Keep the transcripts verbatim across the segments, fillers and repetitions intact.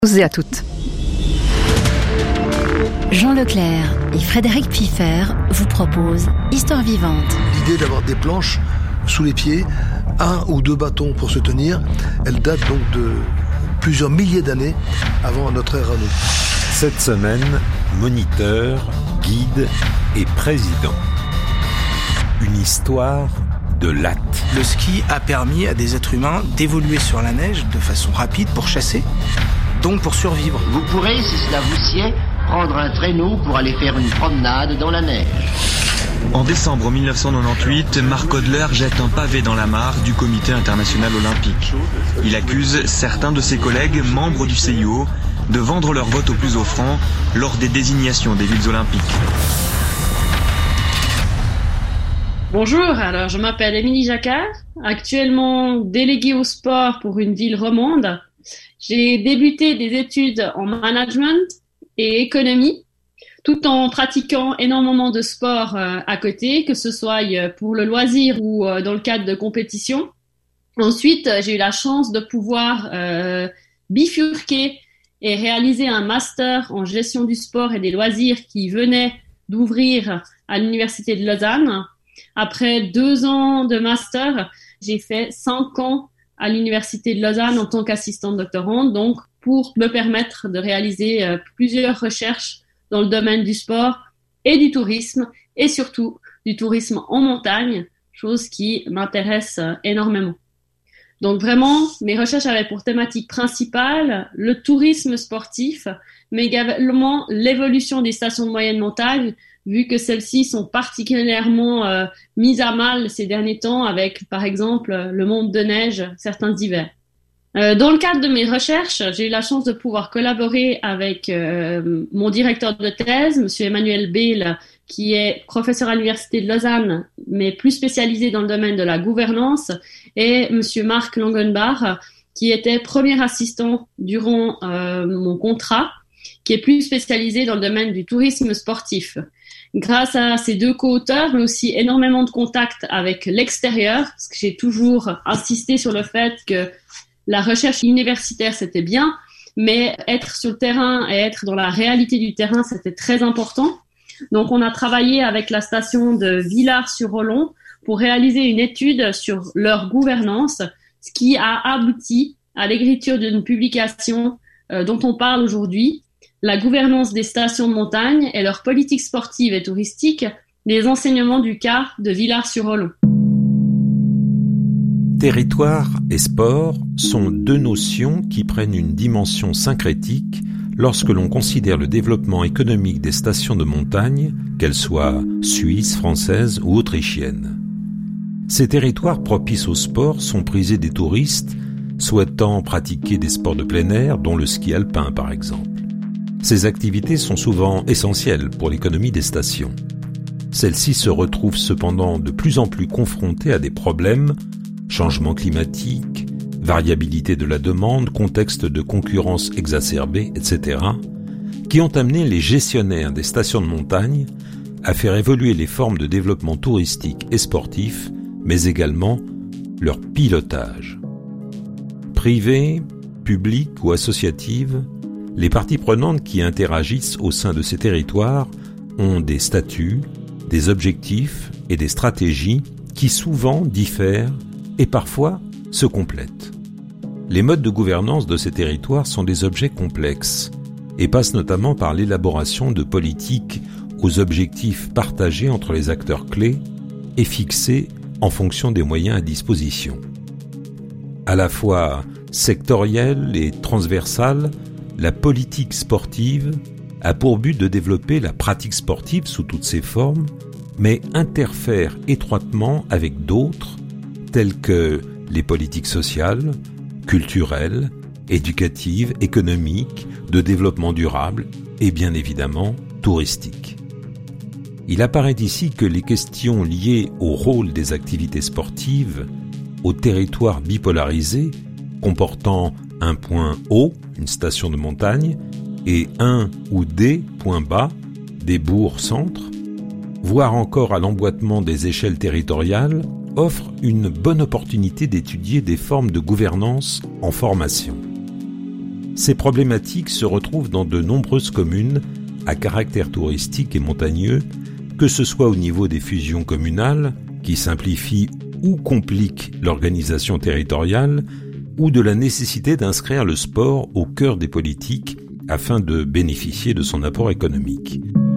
Tous et à toutes. Jean Leclerc et Frédéric Piffer vous proposent Histoire vivante. L'idée d'avoir des planches sous les pieds, un ou deux bâtons pour se tenir, elle date donc de plusieurs milliers d'années avant notre ère à nous. Cette semaine, moniteur, guide et président. Une histoire de latte. Le ski a permis à des êtres humains d'évoluer sur la neige de façon rapide pour chasser, donc pour survivre. Vous pourrez, si cela vous sied, prendre un traîneau pour aller faire une promenade dans la neige. En décembre mille neuf cent quatre-vingt-dix-huit, Marc Hodler jette un pavé dans la mare du Comité international olympique. Il accuse certains de ses collègues, membres du C I O, de vendre leur vote au plus offrant lors des désignations des villes olympiques. Bonjour, alors je m'appelle Émilie Jacquard, actuellement déléguée au sport pour une ville romande. J'ai débuté des études en management et économie, tout en pratiquant énormément de sport euh, à côté, que ce soit euh, pour le loisir ou euh, dans le cadre de compétition. Ensuite, euh, j'ai eu la chance de pouvoir euh, bifurquer et réaliser un master en gestion du sport et des loisirs qui venait d'ouvrir à l'Université de Lausanne. Après deux ans de master, j'ai fait cinq ans à l'Université de Lausanne en tant qu'assistante doctorante, donc pour me permettre de réaliser euh, plusieurs recherches dans le domaine du sport et du tourisme, et surtout du tourisme en montagne, chose qui m'intéresse euh, énormément. Donc vraiment, mes recherches avaient pour thématique principale le tourisme sportif, mais également l'évolution des stations de moyenne montagne, vu que celles-ci sont particulièrement euh, mises à mal ces derniers temps avec, par exemple, le monde de neige certains hivers. Euh, dans le cadre de mes recherches, j'ai eu la chance de pouvoir collaborer avec euh, mon directeur de thèse, monsieur Emmanuel Behl, qui est professeur à l'Université de Lausanne, mais plus spécialisé dans le domaine de la gouvernance, et monsieur Marc Langenbach, qui était premier assistant durant euh, mon contrat, qui est plus spécialisé dans le domaine du tourisme sportif. Grâce à ces deux co-auteurs, mais aussi énormément de contacts avec l'extérieur, parce que j'ai toujours insisté sur le fait que la recherche universitaire, c'était bien, mais être sur le terrain et être dans la réalité du terrain, c'était très important. Donc, on a travaillé avec la station de Villars-sur-Olon pour réaliser une étude sur leur gouvernance, ce qui a abouti à l'écriture d'une publication euh, dont on parle aujourd'hui, la gouvernance des stations de montagne et leur politique sportive et touristique, les enseignements du cas de Villars-sur-Olon. Territoire et sport sont deux notions qui prennent une dimension syncrétique lorsque l'on considère le développement économique des stations de montagne, qu'elles soient suisses, françaises ou autrichiennes. Ces territoires propices au sport sont prisés des touristes souhaitant pratiquer des sports de plein air, dont le ski alpin par exemple. Ces activités sont souvent essentielles pour l'économie des stations. Celles-ci se retrouvent cependant de plus en plus confrontées à des problèmes, changement climatique, variabilité de la demande, contexte de concurrence exacerbée, et cetera, qui ont amené les gestionnaires des stations de montagne à faire évoluer les formes de développement touristique et sportif, mais également leur pilotage. Privées, publiques ou associatives, les parties prenantes qui interagissent au sein de ces territoires ont des statuts, des objectifs et des stratégies qui souvent diffèrent et parfois se complètent. Les modes de gouvernance de ces territoires sont des objets complexes et passent notamment par l'élaboration de politiques aux objectifs partagés entre les acteurs clés et fixés en fonction des moyens à disposition. À la fois sectorielle et transversale, la politique sportive a pour but de développer la pratique sportive sous toutes ses formes, mais interfère étroitement avec d'autres, telles que les politiques sociales, culturelles, éducatives, économiques, de développement durable et bien évidemment touristiques. Il apparaît ici que les questions liées au rôle des activités sportives, au territoire bipolarisé, comportant un point haut, une station de montagne, et un ou des points bas, des bourgs-centres, voire encore à l'emboîtement des échelles territoriales, offre une bonne opportunité d'étudier des formes de gouvernance en formation. Ces problématiques se retrouvent dans de nombreuses communes à caractère touristique et montagneux, que ce soit au niveau des fusions communales, qui simplifient ou compliquent l'organisation territoriale, ou de la nécessité d'inscrire le sport au cœur des politiques afin de bénéficier de son apport économique.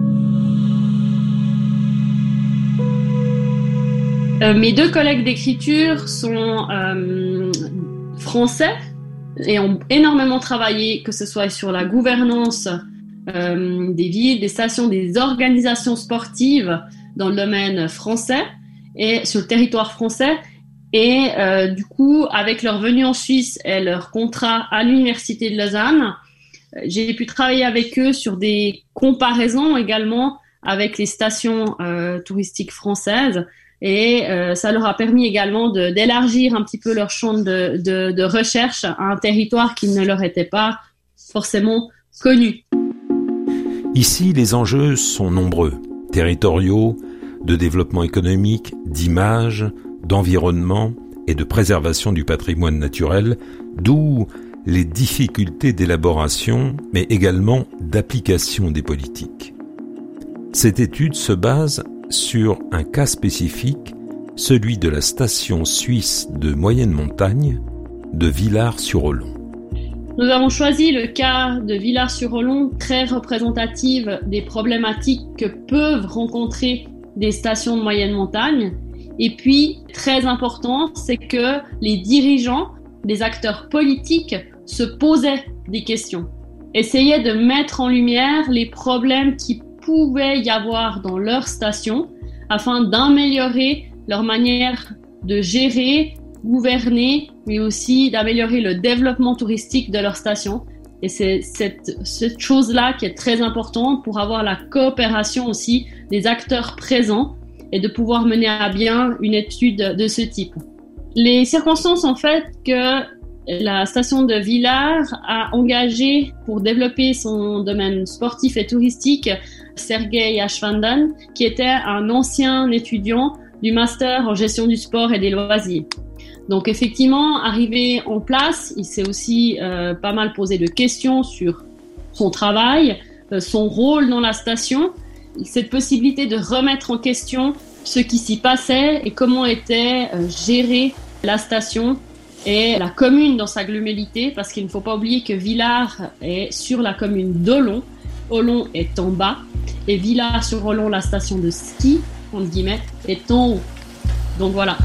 Euh, mes deux collègues d'écriture sont euh, français et ont énormément travaillé, que ce soit sur la gouvernance euh, des villes, des stations, des organisations sportives dans le domaine français et sur le territoire français. Et euh, du coup, avec leur venue en Suisse et leur contrat à l'Université de Lausanne, j'ai pu travailler avec eux sur des comparaisons également avec les stations euh, touristiques françaises. Et euh, ça leur a permis également de, d'élargir un petit peu leur champ de, de, de recherche à un territoire qui ne leur était pas forcément connu. Ici, les enjeux sont nombreux, territoriaux, de développement économique, d'image, d'environnement et de préservation du patrimoine naturel, d'où les difficultés d'élaboration, mais également d'application des politiques. Cette étude se base sur un cas spécifique, celui de la station suisse de moyenne montagne de Villars-sur-Olon. Nous avons choisi le cas de Villars-sur-Olon, très représentatif des problématiques que peuvent rencontrer des stations de moyenne montagne. Et puis, très important, c'est que les dirigeants, les acteurs politiques se posaient des questions, essayaient de mettre en lumière les problèmes qui pouvait y avoir dans leur station afin d'améliorer leur manière de gérer, gouverner, mais aussi d'améliorer le développement touristique de leur station. Et c'est cette, cette chose-là qui est très importante pour avoir la coopération aussi des acteurs présents et de pouvoir mener à bien une étude de ce type. Les circonstances ont fait que la station de Villars a engagé pour développer son domaine sportif et touristique Sergei Ashvandan, qui était un ancien étudiant du master en gestion du sport et des loisirs. Donc effectivement, arrivé en place, il s'est aussi euh, pas mal posé de questions sur son travail, euh, son rôle dans la station, cette possibilité de remettre en question ce qui s'y passait et comment était euh, gérée la station et la commune dans sa globalité, parce qu'il ne faut pas oublier que Villars est sur la commune d'Olon. Olon est en bas et Villars-sur-Olon, la station de ski, entre guillemets, est en haut. Donc voilà.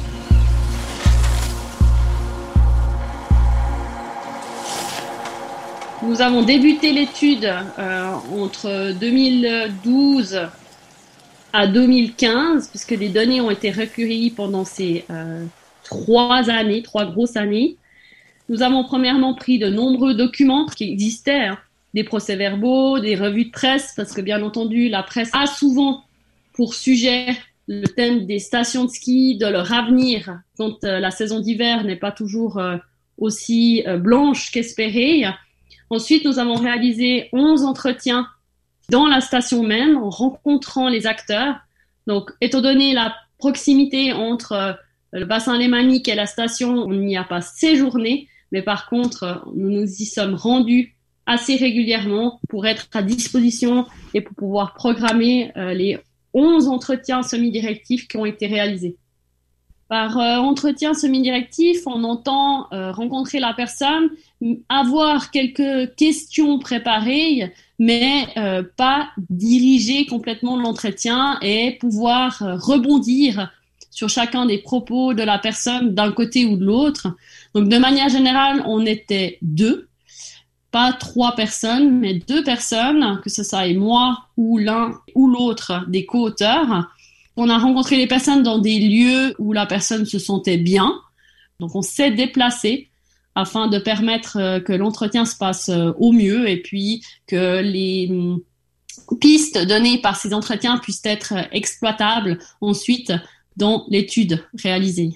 Nous avons débuté l'étude euh, entre deux mille douze à deux mille quinze, puisque les données ont été recueillies pendant ces euh, trois années, trois grosses années. Nous avons premièrement pris de nombreux documents qui existaient, hein, des procès-verbaux, des revues de presse, parce que bien entendu, la presse a souvent pour sujet le thème des stations de ski, de leur avenir, quand euh, la saison d'hiver n'est pas toujours euh, aussi euh, blanche qu'espérée. Ensuite, nous avons réalisé onze entretiens dans la station même, en rencontrant les acteurs. Donc, étant donné la proximité entre euh, le bassin lémanique et la station, on n'y a pas séjourné, mais par contre, nous nous y sommes rendus assez régulièrement pour être à disposition et pour pouvoir programmer euh, les onze entretiens semi-directifs qui ont été réalisés. Par euh, entretien semi-directif, on entend euh, rencontrer la personne, avoir quelques questions préparées, mais euh, pas diriger complètement l'entretien et pouvoir euh, rebondir sur chacun des propos de la personne d'un côté ou de l'autre. Donc, de manière générale, on était deux, pas trois personnes, mais deux personnes, que ce soit moi ou l'un ou l'autre des co-auteurs. On a rencontré les personnes dans des lieux où la personne se sentait bien. Donc, on s'est déplacé afin de permettre que l'entretien se passe au mieux et puis que les pistes données par ces entretiens puissent être exploitables ensuite dans l'étude réalisée.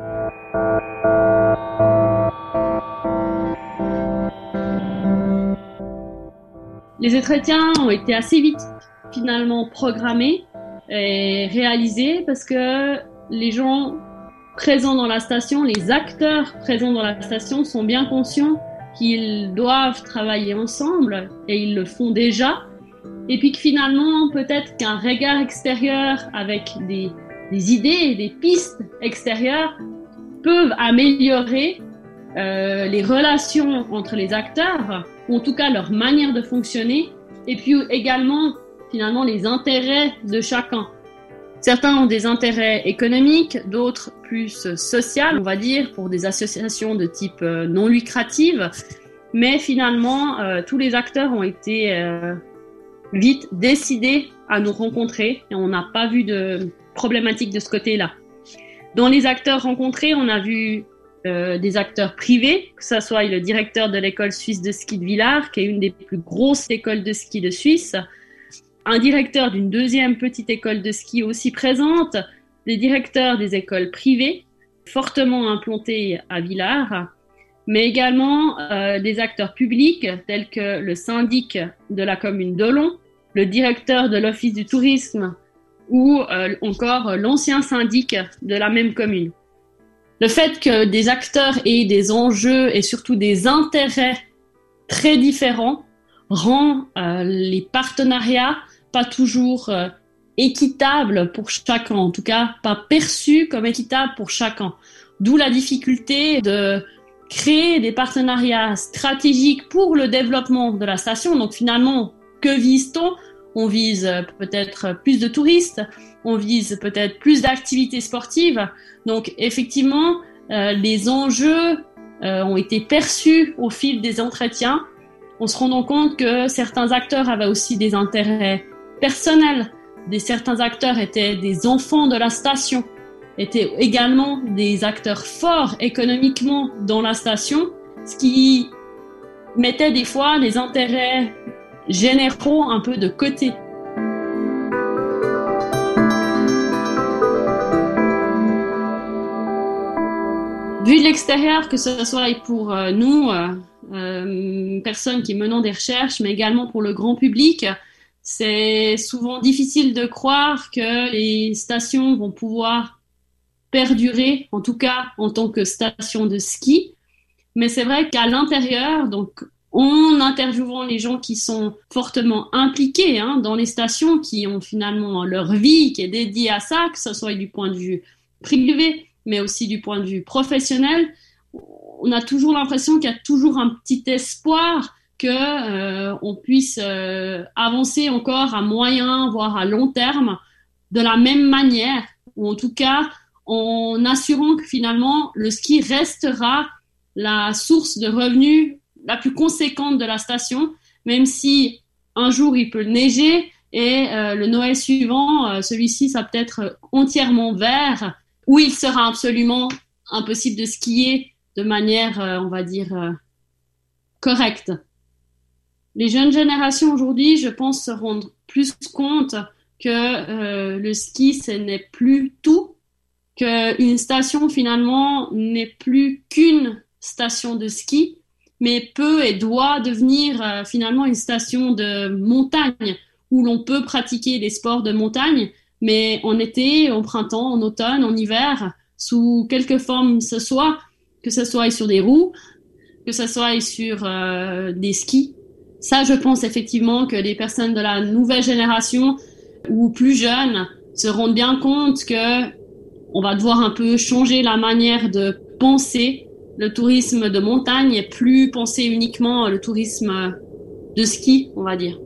Les entretiens ont été assez vite finalement programmés et réalisés parce que les gens présents dans la station, les acteurs présents dans la station sont bien conscients qu'ils doivent travailler ensemble, et ils le font déjà, et puis que finalement, peut-être qu'un regard extérieur avec des, des idées, des pistes extérieures peuvent améliorer euh, les relations entre les acteurs, ou en tout cas leur manière de fonctionner, et puis également finalement les intérêts de chacun. Certains ont des intérêts économiques, d'autres plus sociaux, on va dire, pour des associations de type euh, non lucrative, mais finalement euh, tous les acteurs ont été euh, vite décidés à nous rencontrer, et on n'a pas vu de problématique de ce côté-là. Dans les acteurs rencontrés, on a vu euh, des acteurs privés, que ce soit le directeur de l'école suisse de ski de Villars, qui est une des plus grosses écoles de ski de Suisse, un directeur d'une deuxième petite école de ski aussi présente, des directeurs des écoles privées, fortement implantés à Villars, mais également euh, des acteurs publics tels que le syndic de la commune d'Olon, le directeur de l'office du tourisme ou euh, encore l'ancien syndic de la même commune. Le fait que des acteurs aient des enjeux et surtout des intérêts très différents rend euh, les partenariats pas toujours euh, équitables pour chacun, en tout cas pas perçus comme équitables pour chacun. D'où la difficulté de créer des partenariats stratégiques pour le développement de la station. Donc finalement, que vise-t-on ? On vise euh, peut-être plus de touristes, on vise peut-être plus d'activités sportives. Donc effectivement, euh, les enjeux euh, ont été perçus au fil des entretiens, en se rendant compte que certains acteurs avaient aussi des intérêts personnels. Des, certains acteurs étaient des enfants de la station, étaient également des acteurs forts économiquement dans la station, ce qui mettait des fois les intérêts généraux un peu de côté. Vu de l'extérieur, que ce soit pour euh, nous, euh, euh, personnes qui menons des recherches, mais également pour le grand public, c'est souvent difficile de croire que les stations vont pouvoir perdurer, en tout cas en tant que station de ski. Mais c'est vrai qu'à l'intérieur, donc en interviewant les gens qui sont fortement impliqués hein, dans les stations, qui ont finalement leur vie qui est dédiée à ça, que ce soit du point de vue privé, mais aussi du point de vue professionnel, on a toujours l'impression qu'il y a toujours un petit espoir que euh, on puisse euh, avancer encore à moyen, voire à long terme, de la même manière, ou en tout cas en assurant que finalement le ski restera la source de revenus la plus conséquente de la station, même si un jour il peut neiger et euh, le Noël suivant, euh, celui-ci sera peut-être entièrement vert, où il sera absolument impossible de skier de manière, euh, on va dire, euh, correcte. Les jeunes générations aujourd'hui, je pense, se rendent plus compte que euh, le ski, ce n'est plus tout, qu'une station, finalement, n'est plus qu'une station de ski, mais peut et doit devenir euh, finalement une station de montagne, où l'on peut pratiquer des sports de montagne, mais en été, en printemps, en automne, en hiver, sous quelque forme que ce soit, que ce soit sur des roues, que ce soit sur euh, des skis. Ça, je pense effectivement que les personnes de la nouvelle génération ou plus jeunes se rendent bien compte que on va devoir un peu changer la manière de penser le tourisme de montagne et plus penser uniquement le tourisme de ski, on va dire.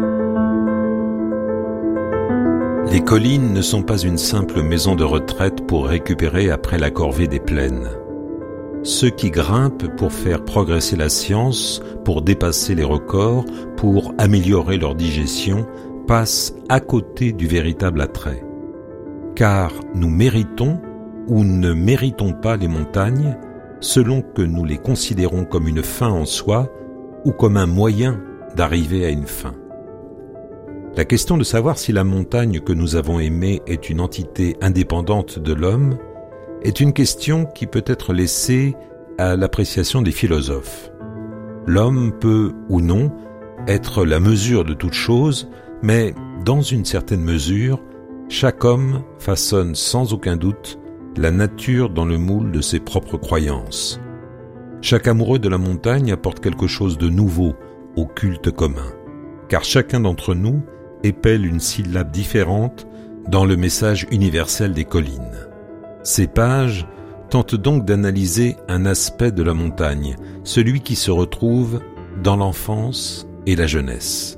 Les collines ne sont pas une simple maison de retraite pour récupérer après la corvée des plaines. Ceux qui grimpent pour faire progresser la science, pour dépasser les records, pour améliorer leur digestion, passent à côté du véritable attrait. Car nous méritons ou ne méritons pas les montagnes, selon que nous les considérons comme une fin en soi ou comme un moyen d'arriver à une fin. La question de savoir si la montagne que nous avons aimée est une entité indépendante de l'homme est une question qui peut être laissée à l'appréciation des philosophes. L'homme peut, ou non, être la mesure de toute chose, mais dans une certaine mesure, chaque homme façonne sans aucun doute la nature dans le moule de ses propres croyances. Chaque amoureux de la montagne apporte quelque chose de nouveau au culte commun, car chacun d'entre nous épelle une syllabe différente dans le message universel des collines. Ces pages tentent donc d'analyser un aspect de la montagne, celui qui se retrouve dans l'enfance et la jeunesse.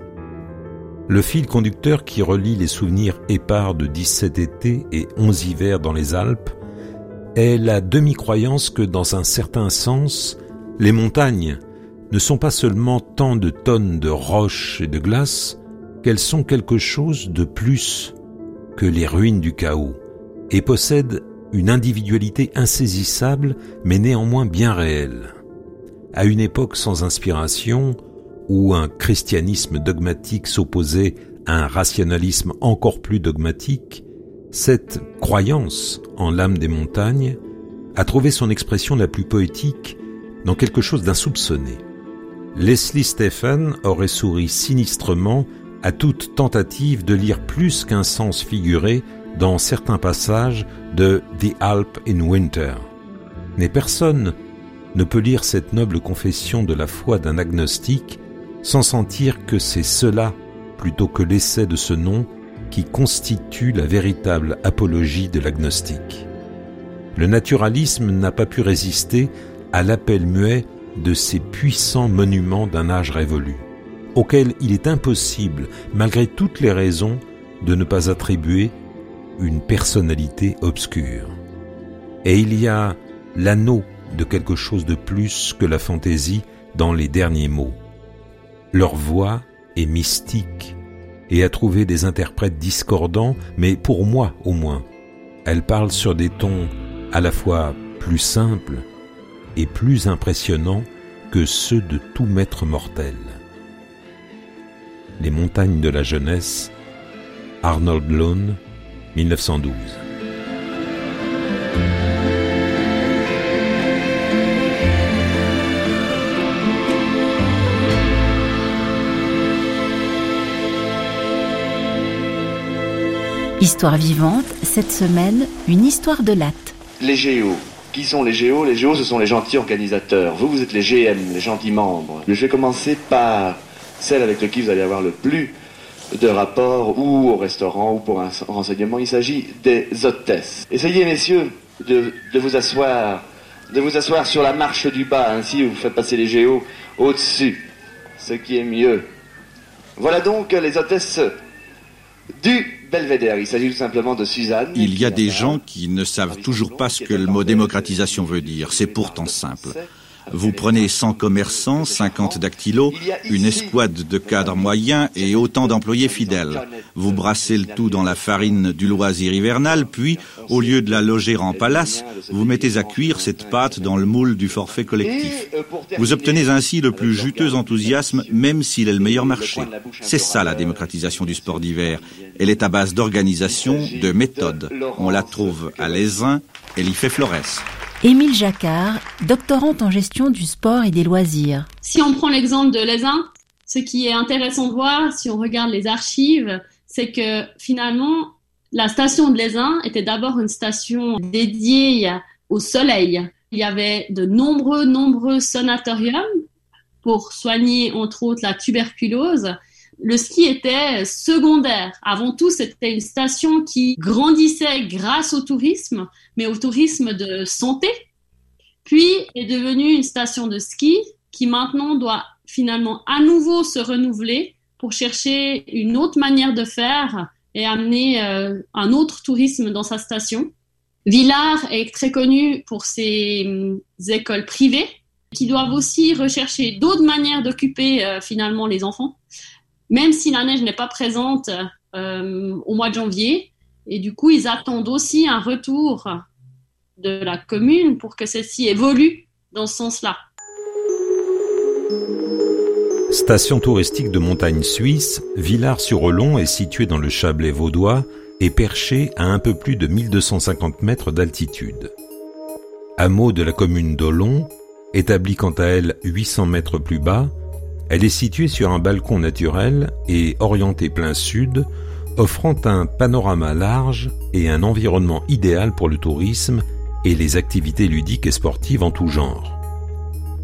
Le fil conducteur qui relie les souvenirs épars de dix-sept étés et onze hivers dans les Alpes est la demi-croyance que, dans un certain sens, les montagnes ne sont pas seulement tant de tonnes de roches et de glace, qu'elles sont quelque chose de plus que les ruines du chaos, et possèdent une individualité insaisissable, mais néanmoins bien réelle. À une époque sans inspiration, où un christianisme dogmatique s'opposait à un rationalisme encore plus dogmatique, cette croyance en l'âme des montagnes a trouvé son expression la plus poétique dans quelque chose d'insoupçonné. Leslie Stephen aurait souri sinistrement à toute tentative de lire plus qu'un sens figuré dans certains passages de The Alps in Winter. Mais personne ne peut lire cette noble confession de la foi d'un agnostique sans sentir que c'est cela, plutôt que l'essai de ce nom, qui constitue la véritable apologie de l'agnostique. Le naturalisme n'a pas pu résister à l'appel muet de ces puissants monuments d'un âge révolu, auxquels il est impossible, malgré toutes les raisons, de ne pas attribuer une personnalité obscure. Et il y a l'anneau de quelque chose de plus que la fantaisie dans les derniers mots. Leur voix est mystique et a trouvé des interprètes discordants, mais pour moi au moins, elle parle sur des tons à la fois plus simples et plus impressionnants que ceux de tout maître mortel. Les montagnes de la jeunesse, Arnold Lone, mille neuf cent douze. Histoire vivante, cette semaine, une histoire de latte. Les Géos. Qui sont les Géos? Les Géos, ce sont les gentils organisateurs. Vous, vous êtes les G M, les gentils membres. Je vais commencer par celle avec qui vous allez avoir le plus de rapports, ou au restaurant, ou pour un renseignement. Il s'agit des hôtesses. Essayez, messieurs, de, de vous asseoir, de vous asseoir sur la marche du bas. Ainsi, vous faites passer les Géos au-dessus, ce qui est mieux. Voilà donc les hôtesses du Belvédère. Il s'agit tout simplement de Suzanne. Il y a des gens qui ne savent toujours pas ce que le mot démocratisation veut dire. C'est pourtant simple. Vous prenez cent commerçants, cinquante dactylos, une escouade de cadres moyens et autant d'employés fidèles. Vous brassez le tout dans la farine du loisir hivernal, puis, au lieu de la loger en palace, vous mettez à cuire cette pâte dans le moule du forfait collectif. Vous obtenez ainsi le plus juteux enthousiasme, même s'il est le meilleur marché. C'est ça la démocratisation du sport d'hiver. Elle est à base d'organisation, de méthode. On la trouve à l'Aisin, elle y fait florès. Émile Jacquard, doctorante en gestion du sport et des loisirs. Si on prend l'exemple de l'Aisin, ce qui est intéressant de voir, si on regarde les archives, c'est que finalement, la station de l'Aisin était d'abord une station dédiée au soleil. Il y avait de nombreux, nombreux sanatoriums pour soigner, entre autres, la tuberculose. Le ski était secondaire. Avant tout, c'était une station qui grandissait grâce au tourisme, mais au tourisme de santé. Puis est devenue une station de ski qui maintenant doit finalement à nouveau se renouveler pour chercher une autre manière de faire et amener euh, un autre tourisme dans sa station. Villars est très connu pour ses euh, écoles privées qui doivent aussi rechercher d'autres manières d'occuper euh, finalement les enfants. Même si la neige n'est pas présente euh, au mois de janvier. Et du coup, ils attendent aussi un retour de la commune pour que celle-ci évolue dans ce sens-là. Station touristique de montagne suisse, Villars-sur-Olon est située dans le Chablais vaudois et perchée à un peu plus de mille deux cent cinquante mètres d'altitude. Hameau de la commune d'Olon, établie quant à elle huit cents mètres plus bas, elle est située sur un balcon naturel et orientée plein sud, offrant un panorama large et un environnement idéal pour le tourisme et les activités ludiques et sportives en tout genre.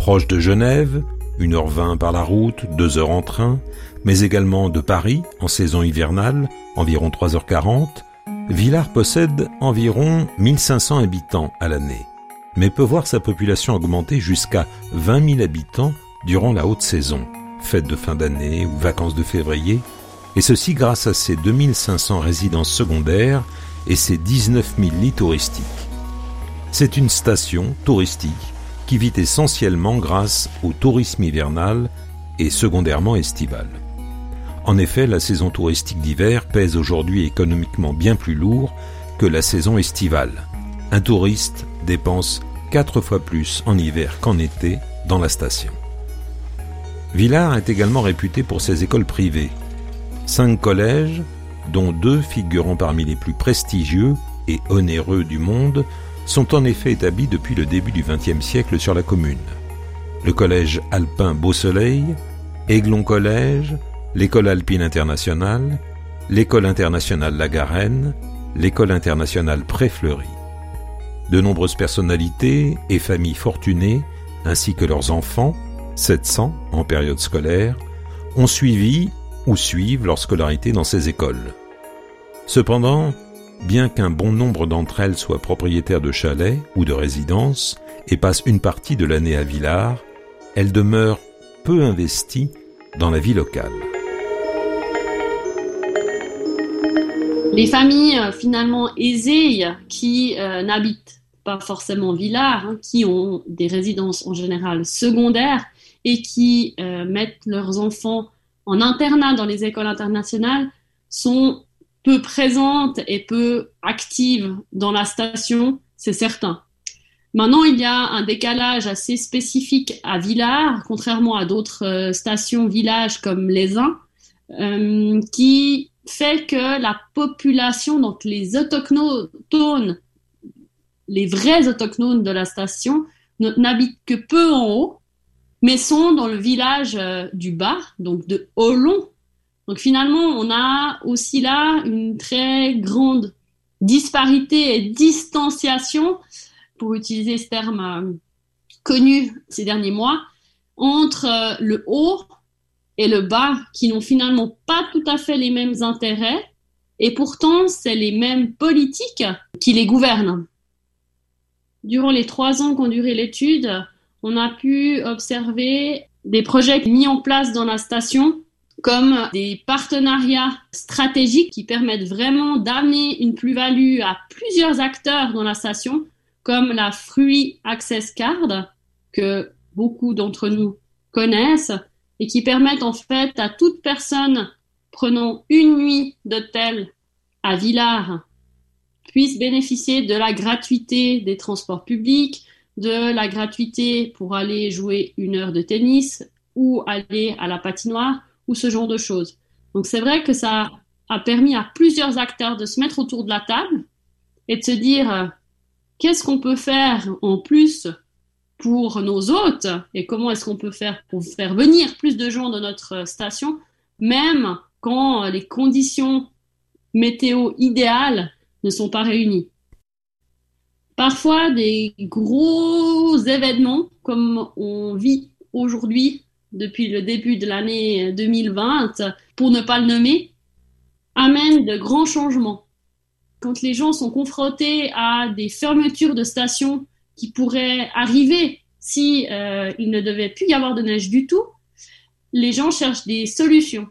Proche de Genève, une heure vingt par la route, deux heures en train, mais également de Paris, en saison hivernale, environ trois heures quarante, Villars possède environ mille cinq cents habitants à l'année, mais peut voir sa population augmenter jusqu'à vingt mille habitants durant la haute saison, fêtes de fin d'année ou vacances de février, et ceci grâce à ses deux mille cinq cents résidences secondaires et ses dix-neuf mille lits touristiques. C'est une station touristique qui vit essentiellement grâce au tourisme hivernal et secondairement estival. En effet, la saison touristique d'hiver pèse aujourd'hui économiquement bien plus lourd que la saison estivale. Un touriste dépense quatre fois plus en hiver qu'en été dans la station. Villars est également réputé pour ses écoles privées. Cinq collèges, dont deux figurant parmi les plus prestigieux et onéreux du monde, sont en effet établis depuis le début du vingtième siècle sur la commune. Le collège alpin Beau-Soleil, Aiglon Collège, l'école alpine internationale, l'école internationale La Garenne, l'école internationale Pré-Fleury. De nombreuses personnalités et familles fortunées, ainsi que leurs enfants, sept cents en période scolaire, ont suivi ou suivent leur scolarité dans ces écoles. Cependant, bien qu'un bon nombre d'entre elles soient propriétaires de chalets ou de résidences et passent une partie de l'année à Villars, elles demeurent peu investies dans la vie locale. Les familles euh, finalement aisées qui euh, n'habitent pas forcément Villars, hein, qui ont des résidences en général secondaires et qui euh, mettent leurs enfants en internat dans les écoles internationales sont peu présentes et peu actives dans la station, c'est certain. Maintenant, il y a un décalage assez spécifique à Villars, contrairement à d'autres euh, stations villages comme Les Uns, euh, qui fait que la population, donc les autochtones, les vrais autochtones de la station, n'habitent que peu en haut, mais sont dans le village euh, du bas, donc de Olon. Donc finalement, on a aussi là une très grande disparité et distanciation, pour utiliser ce terme euh, connu ces derniers mois, entre euh, le haut et le bas, qui n'ont finalement pas tout à fait les mêmes intérêts, et pourtant c'est les mêmes politiques qui les gouvernent. Durant les trois ans qu'ont duré l'étude, on a pu observer des projets mis en place dans la station, comme des partenariats stratégiques qui permettent vraiment d'amener une plus-value à plusieurs acteurs dans la station, comme la Free Access Card, que beaucoup d'entre nous connaissent, et qui permettent en fait à toute personne prenant une nuit d'hôtel à Villars puisse bénéficier de la gratuité des transports publics, de la gratuité pour aller jouer une heure de tennis ou aller à la patinoire, ou ce genre de choses. Donc c'est vrai que ça a permis à plusieurs acteurs de se mettre autour de la table et de se dire euh, qu'est-ce qu'on peut faire en plus pour nos hôtes et comment est-ce qu'on peut faire pour faire venir plus de gens dans notre station, même quand les conditions météo idéales ne sont pas réunies. Parfois, des gros événements, comme on vit aujourd'hui depuis le début de l'année deux mille vingt, pour ne pas le nommer, amènent de grands changements. Quand les gens sont confrontés à des fermetures de stations qui pourraient arriver si euh, il ne devait plus y avoir de neige du tout, les gens cherchent des solutions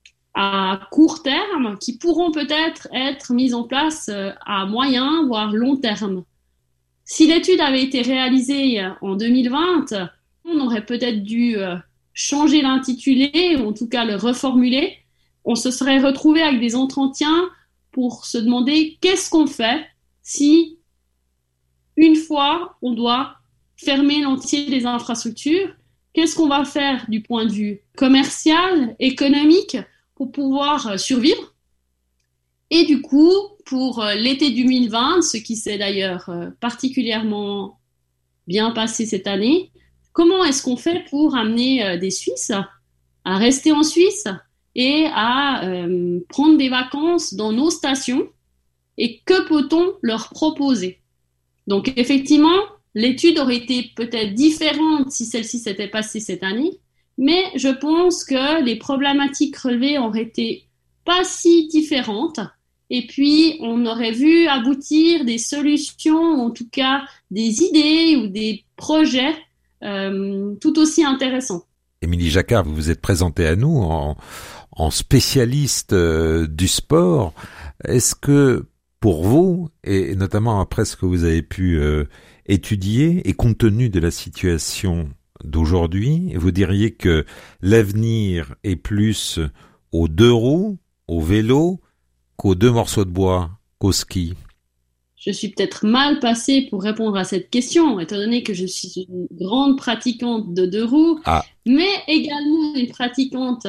à court terme qui pourront peut-être être mises en place à moyen, voire long terme. Si l'étude avait été réalisée en deux mille vingt, on aurait peut-être dû changer l'intitulé, ou en tout cas le reformuler. On se serait retrouvé avec des entretiens pour se demander qu'est-ce qu'on fait si, une fois, on doit fermer l'entier des infrastructures, qu'est-ce qu'on va faire du point de vue commercial, économique, pour pouvoir survivre. Et du coup, pour l'été deux mille vingt, ce qui s'est d'ailleurs particulièrement bien passé cette année, comment est-ce qu'on fait pour amener des Suisses à rester en Suisse et à euh, prendre des vacances dans nos stations, et que peut-on leur proposer? Donc effectivement, l'étude aurait été peut-être différente si celle-ci s'était passée cette année, mais je pense que les problématiques relevées auraient été pas si différentes. Et puis, on aurait vu aboutir des solutions, en tout cas des idées ou des projets euh, tout aussi intéressants. Émilie Jacquard, vous vous êtes présentée à nous en, en spécialiste euh, du sport. Est-ce que pour vous, et notamment après ce que vous avez pu euh, étudier, et compte tenu de la situation d'aujourd'hui, vous diriez que l'avenir est plus aux deux roues, au vélo, qu'aux deux morceaux de bois, qu'au ski? Je suis peut-être mal placée pour répondre à cette question, étant donné que je suis une grande pratiquante de deux roues, ah. mais également une pratiquante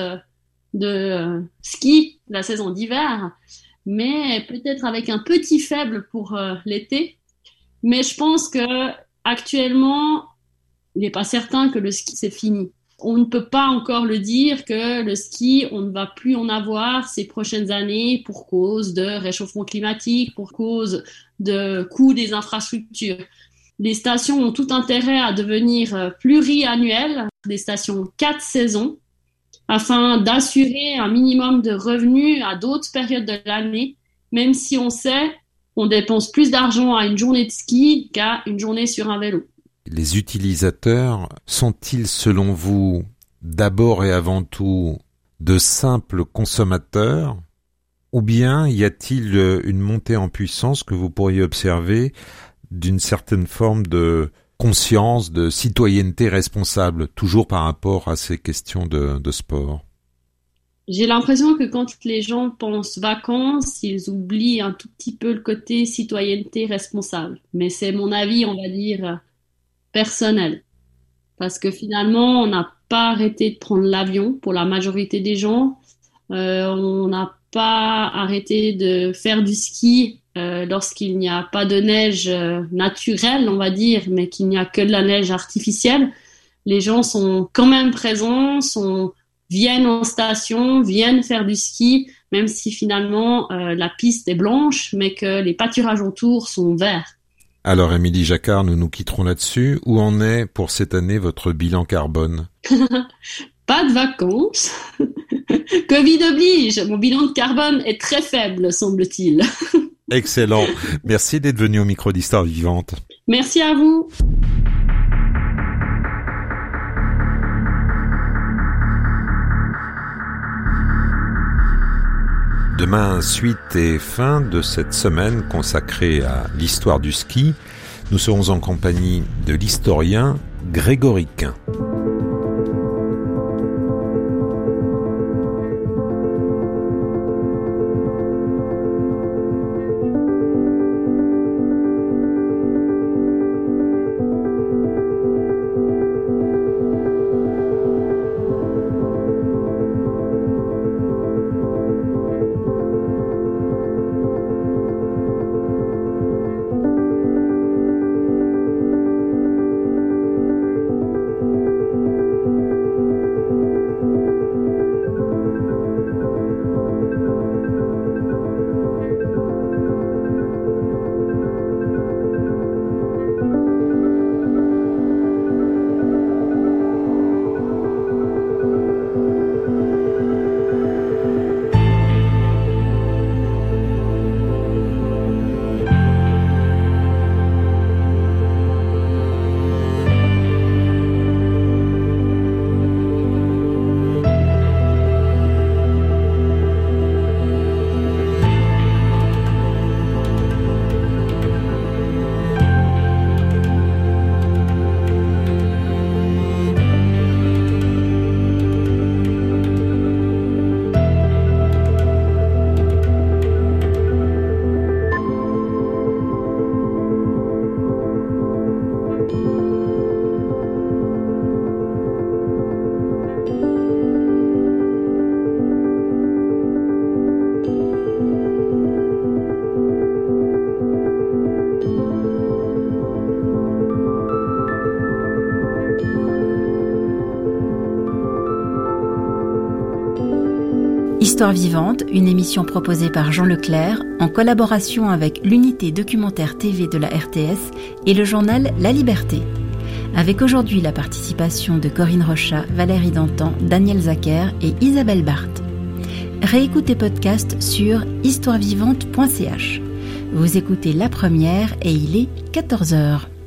de ski la saison d'hiver, mais peut-être avec un petit faible pour euh, l'été. Mais je pense que actuellement, il n'est pas certain que le ski c'est fini. On ne peut pas encore le dire que le ski, on ne va plus en avoir ces prochaines années pour cause de réchauffement climatique, pour cause de coût des infrastructures. Les stations ont tout intérêt à devenir pluriannuelles, des stations quatre saisons, afin d'assurer un minimum de revenus à d'autres périodes de l'année, même si on sait qu'on dépense plus d'argent à une journée de ski qu'à une journée sur un vélo. Les utilisateurs sont-ils, selon vous, d'abord et avant tout de simples consommateurs, ou bien y a-t-il une montée en puissance que vous pourriez observer d'une certaine forme de conscience, de citoyenneté responsable, toujours par rapport à ces questions de, de sport? J'ai l'impression que quand les gens pensent vacances, ils oublient un tout petit peu le côté citoyenneté responsable. Mais c'est mon avis, on va dire, personnel. Parce que finalement, on n'a pas arrêté de prendre l'avion pour la majorité des gens. Euh, on n'a pas arrêté de faire du ski euh, lorsqu'il n'y a pas de neige euh, naturelle, on va dire, mais qu'il n'y a que de la neige artificielle. Les gens sont quand même présents, sont, viennent en station, viennent faire du ski, même si finalement euh, la piste est blanche, mais que les pâturages autour sont verts. Alors, Émilie Jacquard, nous nous quitterons là-dessus. Où en est pour cette année votre bilan carbone? Pas de vacances. Covid oblige. Mon bilan de carbone est très faible, semble-t-il. Excellent. Merci d'être venu au micro d'Histoire Vivante. Merci à vous. Demain, suite et fin de cette semaine consacrée à l'histoire du ski. Nous serons en compagnie de l'historien Grégory Quin. Histoire vivante, une émission proposée par Jean Leclerc en collaboration avec l'unité documentaire T V de la R T S et le journal La Liberté. Avec aujourd'hui la participation de Corinne Rochat, Valérie Dantan, Daniel Zacher et Isabelle Barthes. Réécoutez podcast sur histoire vivante point c h. Vous écoutez La Première et il est quatorze heures.